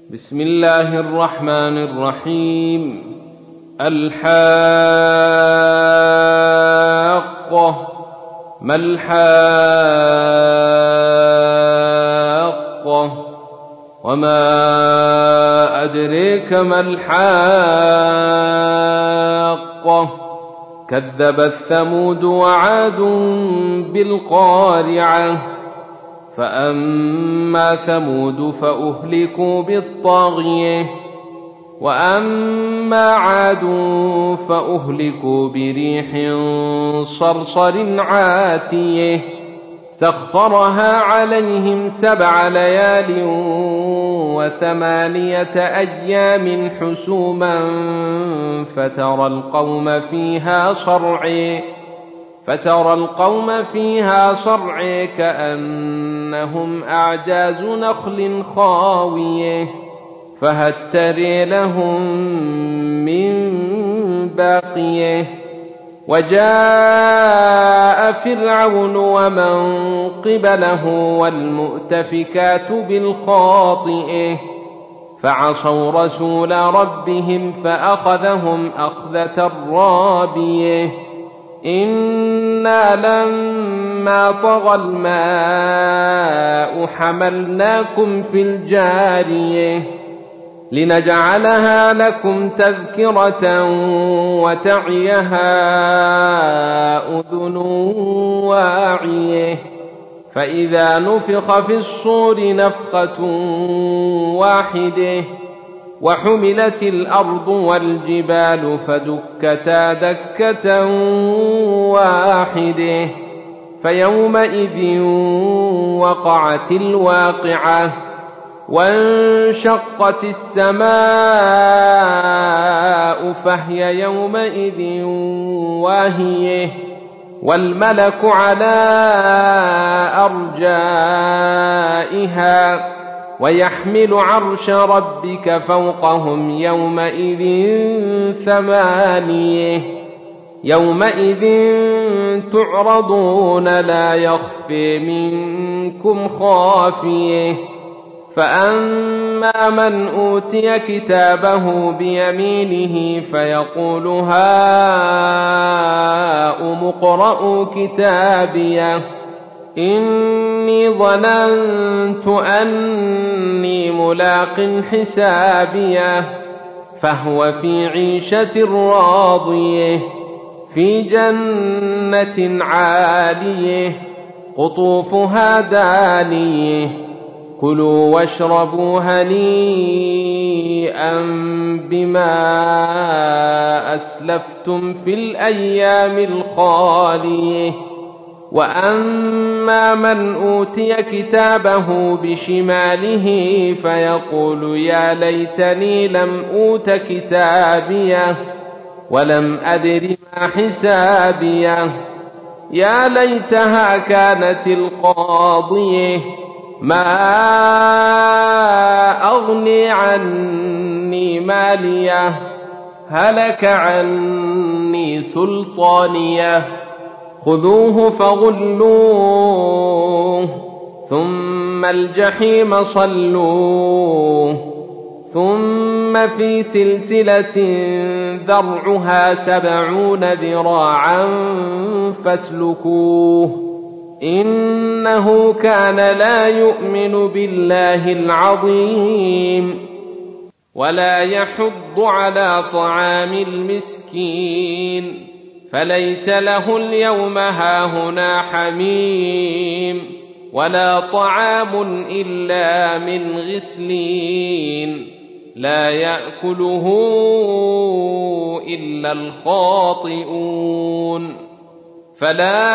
بسم الله الرحمن الرحيم. الحاقة. ما الحاقة؟ وما أدريك ما الحاقة؟ كذبت ثمود وعاد بالقارعة. فأما ثمود فأهلكوا بالطاغية، وأما عاد فأهلكوا بريح صرصر عاتية سخرها عليهم 7 ليال و8 أيام حسوما فترى القوم فيها صرعى كأنهم أعجاز نخل خاوية فهل ترى لهم من باقية. وجاء فرعون ومن قبله والمؤتفكات بالخاطئة فعصوا رسول ربهم فأخذهم أخذة رابية. إنا لما طغى الماء حملناكم في الجارية لنجعلها لكم تذكرة وتعيها أذن واعية. فإذا نفخ في الصور نفخة واحدة وحملت الأرض والجبال فدكتا دكة واحدة فيومئذ وقعت الواقعة وانشقت السماء فهي يومئذ واهية والملك على أرجائها ويحمل عرش ربك فوقهم يومئذ 8. يومئذ تعرضون لا يخفي منكم خافية. فأما من أوتي كتابه بيمينه فيقول هاؤم اقرءوا كتابيه إني ظننت أني ملاق حسابيه فهو في عيشة راضية في جنة عالية قطوفها دانية كلوا واشربوا هنيئا بما أسلفتم في الأيام الخالية. وأما من أوتي كتابه بشماله فيقول يا ليتني لم أوت كتابيه ولم أدر ما حسابيه يا ليتها كانت القاضية ما أغني عني ماليه هلك عني سلطانيه خذوه فغلوه ثم الجحيم صلوه ثم في سلسلة ذرعها 70 ذراعا فاسلكوه إنه كان لا يؤمن بالله العظيم ولا يحض على طعام المسكين فليس له اليوم هاهنا حميم ولا طعام إلا من غسلين لا يأكله إلا الخاطئون. فلا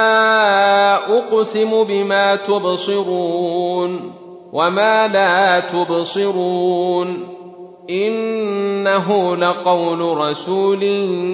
أقسم بما تبصرون وما لا تبصرون إنه لقول رسول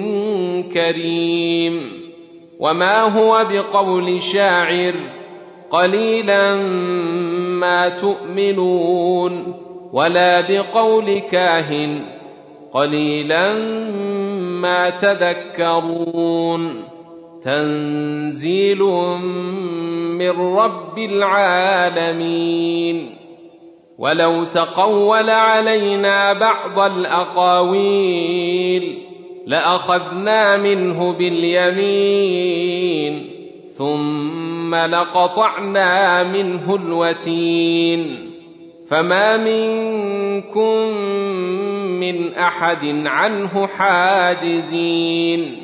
كريم وما هو بقول شاعر قليلا ما تؤمنون ولا بقول كاهن قليلا ما تذكرون تنزيل من رب العالمين. ولو تقول علينا بعض الأقاويل لأخذنا منه باليمين ثم لقطعنا منه الوتين فما منكم من أحد عنه حاجزين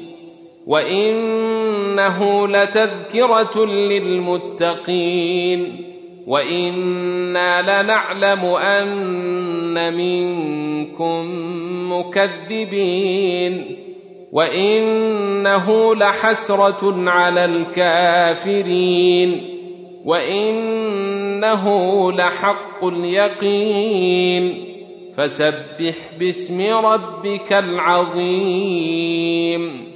وإنه لتذكرة للمتقين وإنا لنعلم أن منكم مكذبين وإنه لحسرة على الكافرين وإنه لحق اليقين فسبح باسم ربك العظيم